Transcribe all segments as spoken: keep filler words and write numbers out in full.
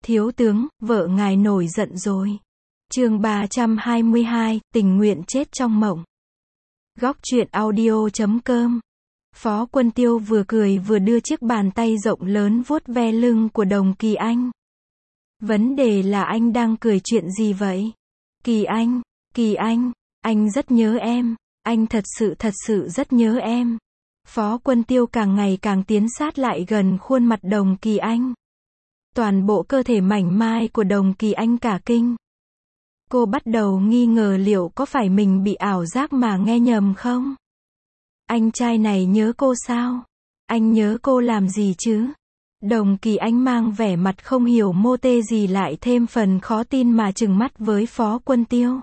Thiếu tướng, vợ ngài nổi giận rồi. Chương ba trăm hai mươi hai, tình nguyện chết trong mộng. Góc truyện audio chấm com. Phó Quân Tiêu vừa cười vừa đưa chiếc bàn tay rộng lớn vuốt ve lưng của Đồng Kỳ Anh. Vấn đề là anh đang cười chuyện gì vậy? Kỳ Anh, Kỳ Anh, anh rất nhớ em, anh thật sự thật sự rất nhớ em. Phó Quân Tiêu càng ngày càng tiến sát lại gần khuôn mặt Đồng Kỳ Anh. Toàn bộ cơ thể mảnh mai của Đồng Kỳ Anh cả kinh. Cô bắt đầu nghi ngờ liệu có phải mình bị ảo giác mà nghe nhầm không? Anh trai này nhớ cô sao? Anh nhớ cô làm gì chứ? Đồng Kỳ Anh mang vẻ mặt không hiểu mô tê gì lại thêm phần khó tin mà trừng mắt với Phó Quân Tiêu.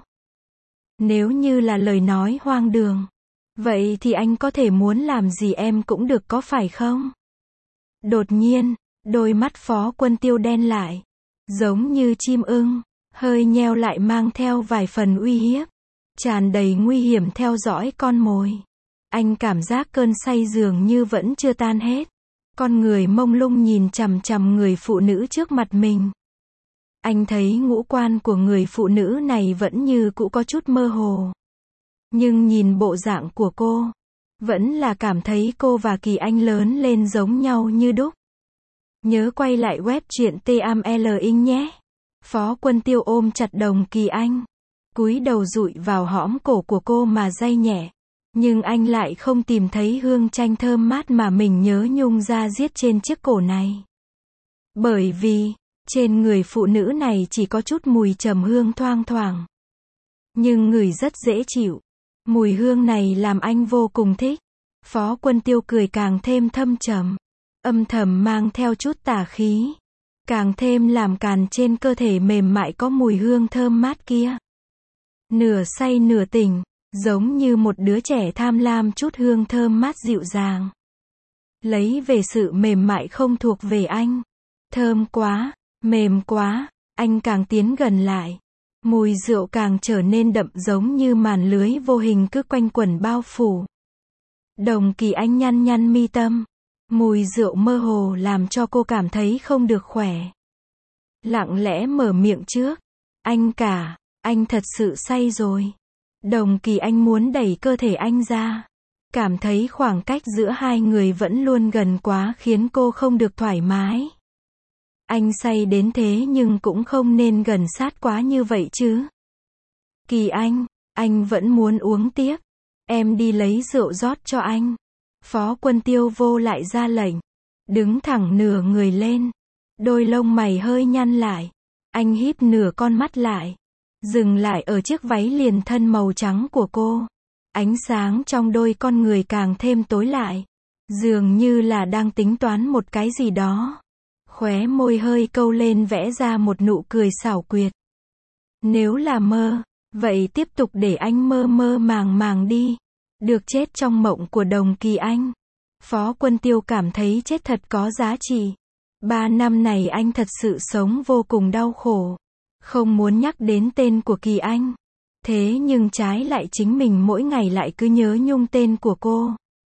Nếu như là lời nói hoang đường, vậy thì anh có thể muốn làm gì em cũng được có phải không? Đột nhiên, đôi mắt Phó Quân Tiêu đen lại, giống như chim ưng, hơi nheo lại mang theo vài phần uy hiếp, tràn đầy nguy hiểm theo dõi con mồi. Anh cảm giác cơn say dường như vẫn chưa tan hết. Con người mông lung nhìn chằm chằm người phụ nữ trước mặt mình. Anh thấy ngũ quan của người phụ nữ này vẫn như cũ có chút mơ hồ. Nhưng nhìn bộ dạng của cô, vẫn là cảm thấy cô và Kỳ Anh lớn lên giống nhau như đúc. Nhớ quay lại web truyện T A M L ing nhé. Phó Quân Tiêu ôm chặt Đồng Kỳ Anh, cúi đầu dụi vào hõm cổ của cô mà day nhẹ. Nhưng anh lại không tìm thấy hương chanh thơm mát mà mình nhớ nhung ra diết trên chiếc cổ này. Bởi vì, trên người phụ nữ này chỉ có chút mùi trầm hương thoang thoảng. Nhưng ngửi rất dễ chịu. Mùi hương này làm anh vô cùng thích. Phó Quân Tiêu cười càng thêm thâm trầm, âm thầm mang theo chút tà khí. Càng thêm làm càn trên cơ thể mềm mại có mùi hương thơm mát kia. Nửa say nửa tỉnh, giống như một đứa trẻ tham lam chút hương thơm mát dịu dàng. Lấy về sự mềm mại không thuộc về anh. Thơm quá, mềm quá, anh càng tiến gần lại. Mùi rượu càng trở nên đậm giống như màn lưới vô hình cứ quanh quẩn bao phủ. Đồng Kỳ Anh nhăn nhăn mi tâm. Mùi rượu mơ hồ làm cho cô cảm thấy không được khỏe. Lặng lẽ mở miệng trước. Anh cả, anh thật sự say rồi. Đồng Kỳ Anh muốn đẩy cơ thể anh ra. Cảm thấy khoảng cách giữa hai người vẫn luôn gần quá khiến cô không được thoải mái. Anh say đến thế nhưng cũng không nên gần sát quá như vậy chứ. Kỳ Anh, anh vẫn muốn uống tiếp. Em đi lấy rượu rót cho anh. Phó Quân Tiêu vô lại ra lệnh. Đứng thẳng nửa người lên. Đôi lông mày hơi nhăn lại. Anh híp nửa con mắt lại. Dừng lại ở chiếc váy liền thân màu trắng của cô. Ánh sáng trong đôi con người càng thêm tối lại. Dường như là đang tính toán một cái gì đó. Khóe môi hơi câu lên vẽ ra một nụ cười xảo quyệt. Nếu là mơ, vậy tiếp tục để anh mơ mơ màng màng đi. Được chết trong mộng của Đồng Kỳ Anh. Phó Quân Tiêu cảm thấy chết thật có giá trị. Ba năm này anh thật sự sống vô cùng đau khổ. Không muốn nhắc đến tên của Kỳ Anh. Thế nhưng trái lại chính mình mỗi ngày lại cứ nhớ nhung tên của cô.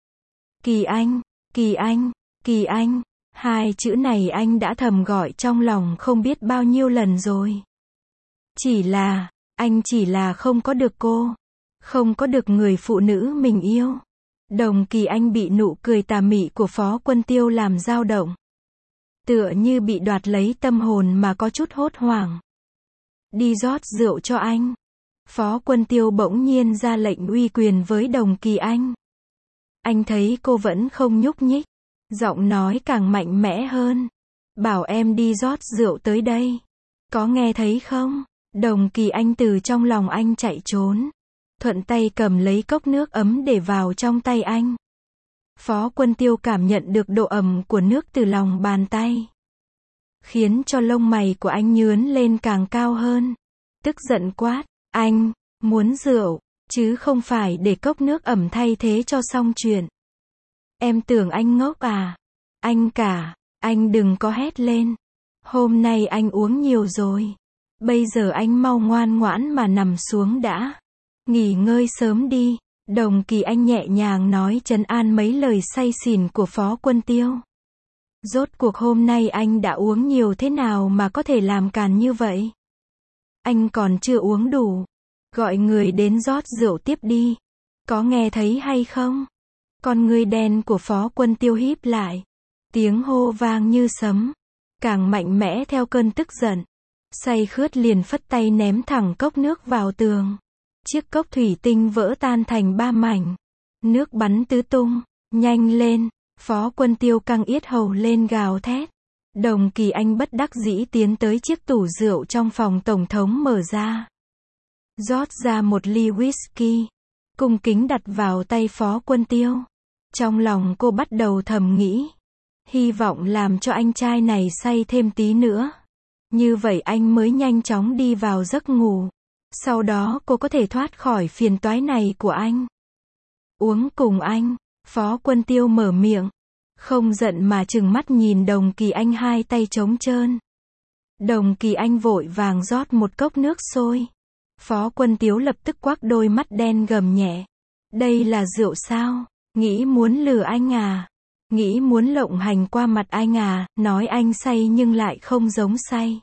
Kỳ Anh, Kỳ Anh, Kỳ Anh. Hai chữ này anh đã thầm gọi trong lòng không biết bao nhiêu lần rồi. Chỉ là, anh chỉ là không có được cô. Không có được người phụ nữ mình yêu. Đồng Kỳ Anh bị nụ cười tà mị của Phó Quân Tiêu làm dao động. Tựa như bị đoạt lấy tâm hồn mà có chút hốt hoảng. Đi rót rượu cho anh. Phó Quân Tiêu bỗng nhiên ra lệnh uy quyền với Đồng Kỳ Anh. Anh thấy cô vẫn không nhúc nhích. Giọng nói càng mạnh mẽ hơn. Bảo em đi rót rượu tới đây. Có nghe thấy không? Đồng Kỳ Anh từ trong lòng anh chạy trốn. Thuận tay cầm lấy cốc nước ấm để vào trong tay anh. Phó Quân Tiêu cảm nhận được độ ẩm của nước từ lòng bàn tay. Khiến cho lông mày của anh nhướn lên càng cao hơn. Tức giận quát. Anh, muốn rượu, chứ không phải để cốc nước ẩm thay thế cho xong chuyện. Em tưởng anh ngốc à? Anh cả, anh đừng có hét lên. Hôm nay anh uống nhiều rồi. Bây giờ anh mau ngoan ngoãn mà nằm xuống đã. Nghỉ ngơi sớm đi. Đồng Kỳ Anh nhẹ nhàng nói trấn an mấy lời say xỉn của Phó Quân Tiêu. Rốt cuộc hôm nay anh đã uống nhiều thế nào mà có thể làm càn như vậy? Anh còn chưa uống đủ. Gọi người đến rót rượu tiếp đi. Có nghe thấy hay không? Con ngươi đen của Phó Quân Tiêu híp lại. Tiếng hô vang như sấm. Càng mạnh mẽ theo cơn tức giận. Say khướt liền phất tay ném thẳng cốc nước vào tường. Chiếc cốc thủy tinh vỡ tan thành ba mảnh. Nước bắn tứ tung. Nhanh lên. Phó Quân Tiêu căng yết hầu lên gào thét. Đồng Kỳ Anh bất đắc dĩ tiến tới chiếc tủ rượu trong phòng tổng thống mở ra. Rót ra một ly whisky. Cung kính đặt vào tay Phó Quân Tiêu. Trong lòng cô bắt đầu thầm nghĩ. Hy vọng làm cho anh trai này say thêm tí nữa. Như vậy anh mới nhanh chóng đi vào giấc ngủ. Sau đó cô có thể thoát khỏi phiền toái này của anh. Uống cùng anh. Phó Quân Tiêu mở miệng. Không giận mà trừng mắt nhìn Đồng Kỳ Anh hai tay trống trơn. Đồng Kỳ Anh vội vàng rót một cốc nước sôi. Phó Quân Tiêu lập tức quắc đôi mắt đen gầm nhẹ. Đây là rượu sao? Nghĩ muốn lừa anh à? Nghĩ muốn lộng hành qua mặt anh à? Nói anh say nhưng lại không giống say.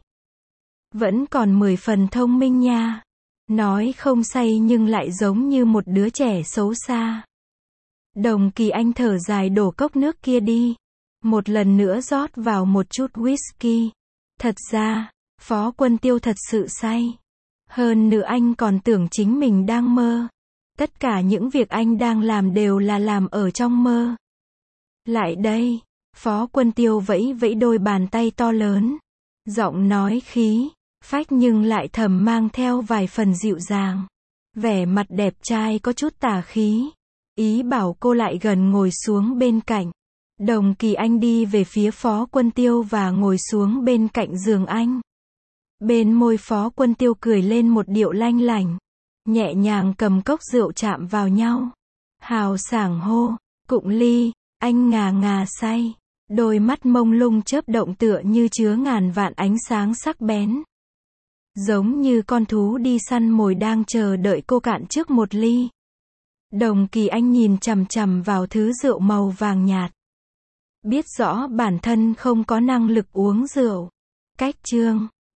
Vẫn còn mười phần thông minh nha. Nói không say nhưng lại giống như một đứa trẻ xấu xa. Đồng Kỳ Anh thở dài đổ cốc nước kia đi. Một lần nữa rót vào một chút whisky. Thật ra, Phó Quân Tiêu thật sự say. Hơn nữa anh còn tưởng chính mình đang mơ. Tất cả những việc anh đang làm đều là làm ở trong mơ. Lại đây. Phó Quân Tiêu vẫy vẫy đôi bàn tay to lớn. Giọng nói khí, phách nhưng lại thầm mang theo vài phần dịu dàng. Vẻ mặt đẹp trai có chút tà khí. Ý bảo cô lại gần ngồi xuống bên cạnh. Đồng Kỳ Anh đi về phía Phó Quân Tiêu và ngồi xuống bên cạnh giường anh. Bên môi Phó Quân Tiêu cười lên một điệu lanh lảnh. Nhẹ nhàng cầm cốc rượu chạm vào nhau. Hào sảng hô. Cụng ly. Anh ngà ngà say. Đôi mắt mông lung chớp động tựa như chứa ngàn vạn ánh sáng sắc bén. Giống như con thú đi săn mồi đang chờ đợi cô cạn trước một ly. Đồng Kỳ Anh nhìn chằm chằm vào thứ rượu màu vàng nhạt. Biết rõ bản thân không có năng lực uống rượu. Cách chương